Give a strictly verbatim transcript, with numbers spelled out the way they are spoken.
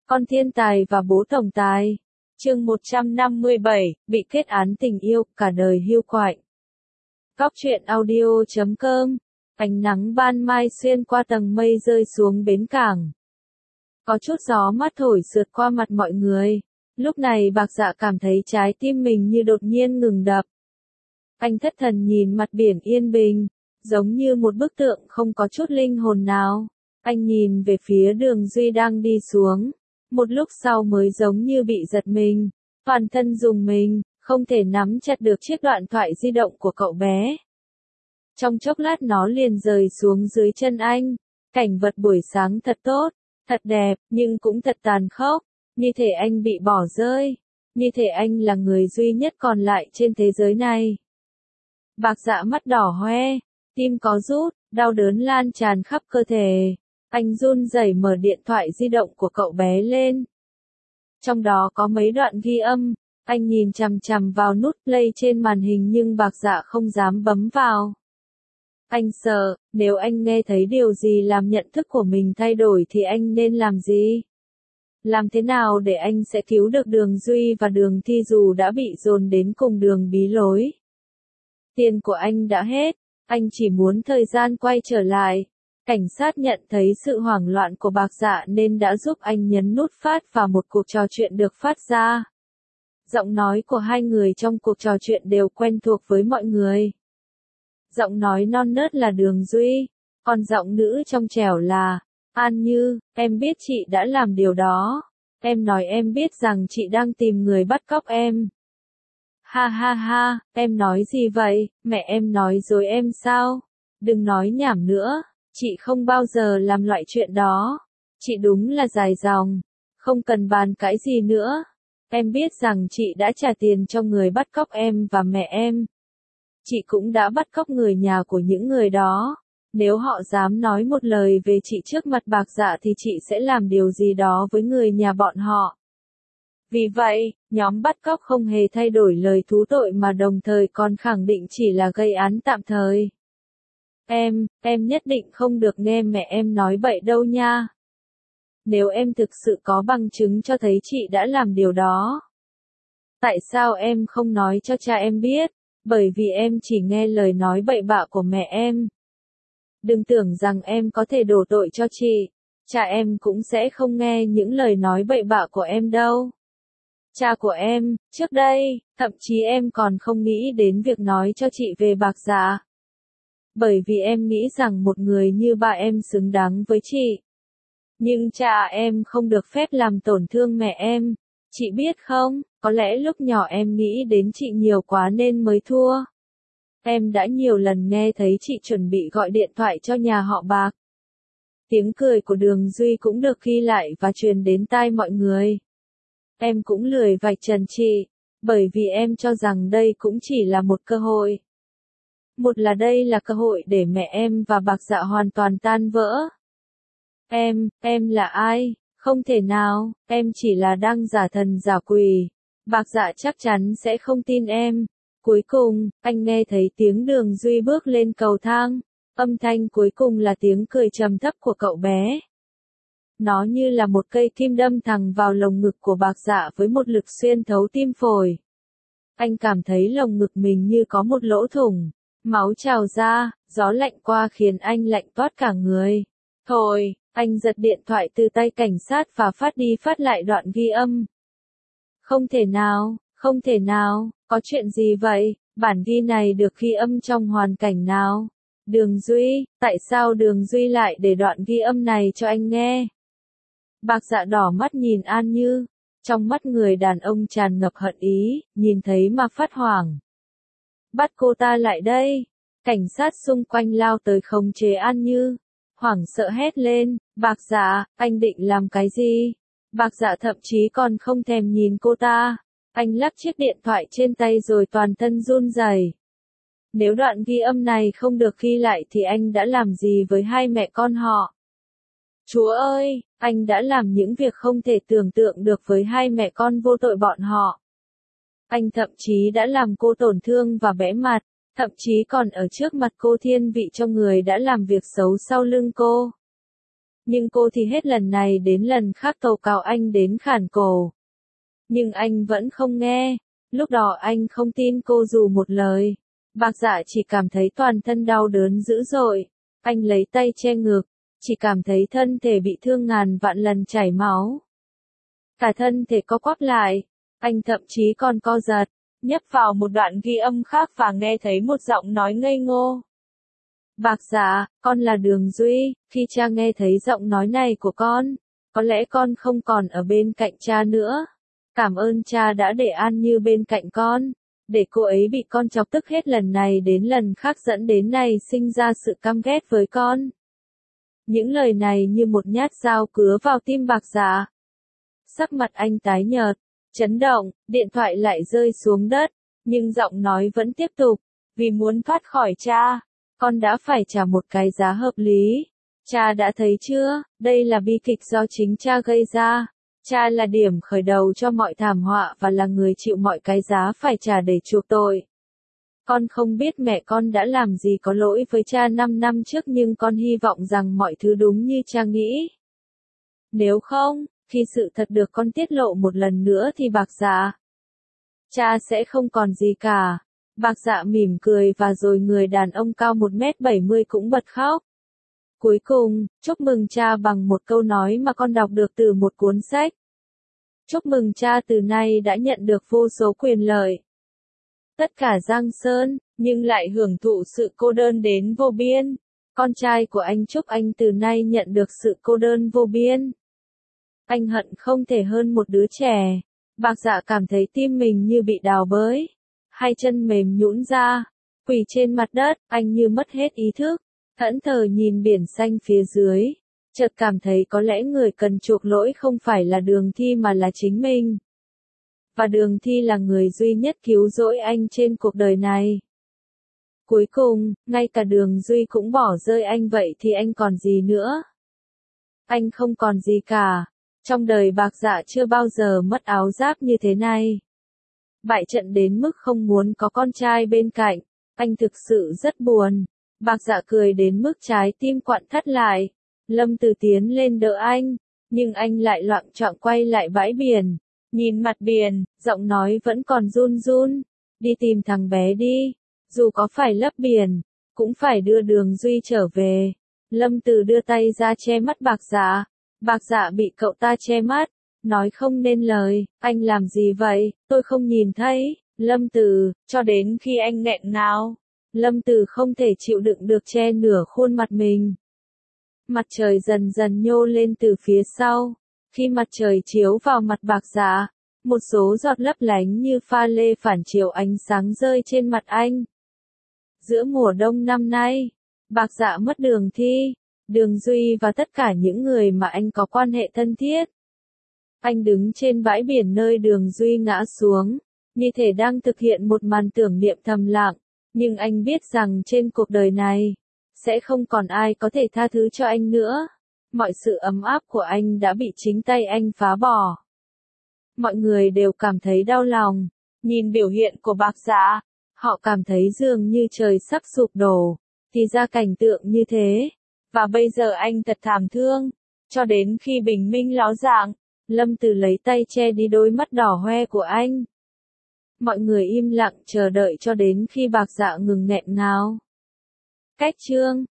Con thiên tài và bố tổng tài. Chương một trăm năm mươi bảy, bị kết án tình yêu, cả đời hiu quạnh. Góc truyện audio chấm com. Ánh nắng ban mai xuyên qua tầng mây rơi xuống bến cảng. Có chút gió mát thổi sượt qua mặt mọi người. Lúc này Bạc Dạ cảm thấy trái tim mình như đột nhiên ngừng đập. Anh thất thần nhìn mặt biển yên bình, giống như một bức tượng không có chút linh hồn nào. Anh nhìn về phía Đường Duy đang đi xuống. Một lúc sau mới giống như bị giật mình, toàn thân rùng mình, không thể nắm chặt được chiếc điện thoại di động của cậu bé. Trong chốc lát nó liền rơi xuống dưới chân anh. Cảnh vật buổi sáng thật tốt, thật đẹp, nhưng cũng thật tàn khốc. Như thể anh bị bỏ rơi, như thể anh là người duy nhất còn lại trên thế giới này. Bạc Dạ mắt đỏ hoe, tim có rút, đau đớn lan tràn khắp cơ thể. Anh run rẩy mở điện thoại di động của cậu bé lên. Trong đó có mấy đoạn ghi âm, anh nhìn chằm chằm vào nút play trên màn hình nhưng Bạc Dạ không dám bấm vào. Anh sợ, nếu anh nghe thấy điều gì làm nhận thức của mình thay đổi thì anh nên làm gì? Làm thế nào để anh sẽ cứu được Đường Duy và Đường Thi dù đã bị dồn đến cùng đường bí lối? Tiền của anh đã hết, anh chỉ muốn thời gian quay trở lại. Cảnh sát nhận thấy sự hoảng loạn của Bạc Dạ nên đã giúp anh nhấn nút phát và một cuộc trò chuyện được phát ra. Giọng nói của hai người trong cuộc trò chuyện đều quen thuộc với mọi người. Giọng nói non nớt là Đường Duy, còn giọng nữ trong trẻo là An Như, em biết chị đã làm điều đó. Em nói em biết rằng chị đang tìm người bắt cóc em. Ha ha ha, em nói gì vậy, mẹ em nói dối em sao? Đừng nói nhảm nữa. Chị không bao giờ làm loại chuyện đó. Chị đúng là dài dòng. Không cần bàn cãi gì nữa. Em biết rằng chị đã trả tiền cho người bắt cóc em và mẹ em. Chị cũng đã bắt cóc người nhà của những người đó. Nếu họ dám nói một lời về chị trước mặt Bạc Dạ thì chị sẽ làm điều gì đó với người nhà bọn họ. Vì vậy, nhóm bắt cóc không hề thay đổi lời thú tội mà đồng thời còn khẳng định chỉ là gây án tạm thời. Em, em nhất định không được nghe mẹ em nói bậy đâu nha. Nếu em thực sự có bằng chứng cho thấy chị đã làm điều đó. Tại sao em không nói cho cha em biết? Bởi vì em chỉ nghe lời nói bậy bạ của mẹ em. Đừng tưởng rằng em có thể đổ tội cho chị. Cha em cũng sẽ không nghe những lời nói bậy bạ của em đâu. Cha của em, trước đây, thậm chí em còn không nghĩ đến việc nói cho chị về Bạc Dạ. Bởi vì em nghĩ rằng một người như ba em xứng đáng với chị. Nhưng cha em không được phép làm tổn thương mẹ em. Chị biết không, có lẽ lúc nhỏ em nghĩ đến chị nhiều quá nên mới thua. Em đã nhiều lần nghe thấy chị chuẩn bị gọi điện thoại cho nhà họ Bạc. Tiếng cười của Đường Duy cũng được ghi lại và truyền đến tai mọi người. Em cũng lười vạch trần chị, bởi vì em cho rằng đây cũng chỉ là một cơ hội. Một là đây là cơ hội để mẹ em và Bạc Dạ hoàn toàn tan vỡ. Em, em là ai? Không thể nào, em chỉ là đang giả thần giả quỷ. Bạc Dạ chắc chắn sẽ không tin em. Cuối cùng, anh nghe thấy tiếng Đường Duy bước lên cầu thang. Âm thanh cuối cùng là tiếng cười trầm thấp của cậu bé. Nó như là một cây kim đâm thẳng vào lồng ngực của Bạc Dạ với một lực xuyên thấu tim phổi. Anh cảm thấy lồng ngực mình như có một lỗ thủng. Máu trào ra, gió lạnh qua khiến anh lạnh toát cả người. Thôi, anh giật điện thoại từ tay cảnh sát và phát đi phát lại đoạn ghi âm. Không thể nào, không thể nào, có chuyện gì vậy? Bản ghi này được ghi âm trong hoàn cảnh nào? Đường Duy, tại sao Đường Duy lại để đoạn ghi âm này cho anh nghe? Bạc Dạ đỏ mắt nhìn An Như. Trong mắt người đàn ông tràn ngập hận ý, nhìn thấy mà phát hoảng. Bắt cô ta lại đây. Cảnh sát xung quanh lao tới khống chế An Như. Hoảng sợ hét lên, Bạc Dạ, anh định làm cái gì? Bạc Dạ thậm chí còn không thèm nhìn cô ta. Anh lắc chiếc điện thoại trên tay rồi toàn thân run rẩy. Nếu đoạn ghi âm này không được ghi lại thì anh đã làm gì với hai mẹ con họ? Chúa ơi, anh đã làm những việc không thể tưởng tượng được với hai mẹ con vô tội bọn họ. Anh thậm chí đã làm cô tổn thương và bẽ mặt, thậm chí còn ở trước mặt cô thiên vị cho người đã làm việc xấu sau lưng cô. Nhưng cô thì hết lần này đến lần khác tố cáo anh đến khản cổ. Nhưng anh vẫn không nghe. Lúc đó anh không tin cô dù một lời. Bạc Dạ chỉ cảm thấy toàn thân đau đớn dữ dội. Anh lấy tay che ngực, chỉ cảm thấy thân thể bị thương ngàn vạn lần chảy máu. Cả thân thể co quắp lại, anh thậm chí còn co giật, nhấp vào một đoạn ghi âm khác và nghe thấy một giọng nói ngây ngô. Bạc Dạ, con là Đường Duy, khi cha nghe thấy giọng nói này của con, có lẽ con không còn ở bên cạnh cha nữa. Cảm ơn cha đã để An Như bên cạnh con, để cô ấy bị con chọc tức hết lần này đến lần khác dẫn đến này sinh ra sự căm ghét với con. Những lời này như một nhát dao cứa vào tim Bạc Dạ. Sắc mặt anh tái nhợt, chấn động, điện thoại lại rơi xuống đất, nhưng giọng nói vẫn tiếp tục, vì muốn thoát khỏi cha, con đã phải trả một cái giá hợp lý. Cha đã thấy chưa, đây là bi kịch do chính cha gây ra. Cha là điểm khởi đầu cho mọi thảm họa và là người chịu mọi cái giá phải trả để chuộc tội. Con không biết mẹ con đã làm gì có lỗi với cha năm năm trước nhưng con hy vọng rằng mọi thứ đúng như cha nghĩ. Nếu không, khi sự thật được con tiết lộ một lần nữa thì Bạc Dạ, cha sẽ không còn gì cả. Bạc Dạ mỉm cười và rồi người đàn ông cao một mét bảy mươi cũng bật khóc. Cuối cùng, chúc mừng cha bằng một câu nói mà con đọc được từ một cuốn sách. Chúc mừng cha từ nay đã nhận được vô số quyền lợi. Tất cả Giang Sơn, nhưng lại hưởng thụ sự cô đơn đến vô biên. Con trai của anh chúc anh từ nay nhận được sự cô đơn vô biên. Anh hận không thể hơn một đứa trẻ. Bạc Dạ cảm thấy tim mình như bị đào bới. Hai chân mềm nhũn ra, quỳ trên mặt đất, anh như mất hết ý thức. Thẫn thờ nhìn biển xanh phía dưới, chợt cảm thấy có lẽ người cần chuộc lỗi không phải là Đường Thi mà là chính mình. Và Đường Thi là người duy nhất cứu rỗi anh trên cuộc đời này. Cuối cùng, ngay cả Đường Duy cũng bỏ rơi anh vậy thì anh còn gì nữa? Anh không còn gì cả. Trong đời Bạc Dạ chưa bao giờ mất áo giáp như thế này. Bại trận đến mức không muốn có con trai bên cạnh, anh thực sự rất buồn. Bạc Dạ cười đến mức trái tim quặn thắt lại. Lâm Từ tiến lên đỡ anh, nhưng anh lại loạng choạng quay lại bãi biển. Nhìn mặt biển, giọng nói vẫn còn run run. Đi tìm thằng bé đi. Dù có phải lấp biển, cũng phải đưa Đường Duy trở về. Lâm Từ đưa tay ra che mắt Bạc Dạ. Bạc Dạ bị cậu ta che mắt, nói không nên lời. Anh làm gì vậy, tôi không nhìn thấy. Lâm Từ, cho đến khi anh nghẹn ngào. Lâm Từ không thể chịu đựng được che nửa khuôn mặt mình. Mặt trời dần dần nhô lên từ phía sau. Khi mặt trời chiếu vào mặt Bạc Dạ, một số giọt lấp lánh như pha lê phản chiếu ánh sáng rơi trên mặt anh. Giữa mùa đông năm nay, Bạc Dạ mất Đường Thi, Đường Duy và tất cả những người mà anh có quan hệ thân thiết. Anh đứng trên bãi biển nơi Đường Duy ngã xuống, như thể đang thực hiện một màn tưởng niệm thầm lặng. Nhưng anh biết rằng trên cuộc đời này, sẽ không còn ai có thể tha thứ cho anh nữa. Mọi sự ấm áp của anh đã bị chính tay anh phá bỏ. Mọi người đều cảm thấy đau lòng. Nhìn biểu hiện của Bạc Dạ, họ cảm thấy dường như trời sắp sụp đổ. Thì ra cảnh tượng như thế. Và bây giờ anh thật thảm thương. Cho đến khi bình minh ló dạng, Lâm Từ lấy tay che đi đôi mắt đỏ hoe của anh. Mọi người im lặng chờ đợi cho đến khi Bạc Dạ ngừng nghẹn ngào. Cách chương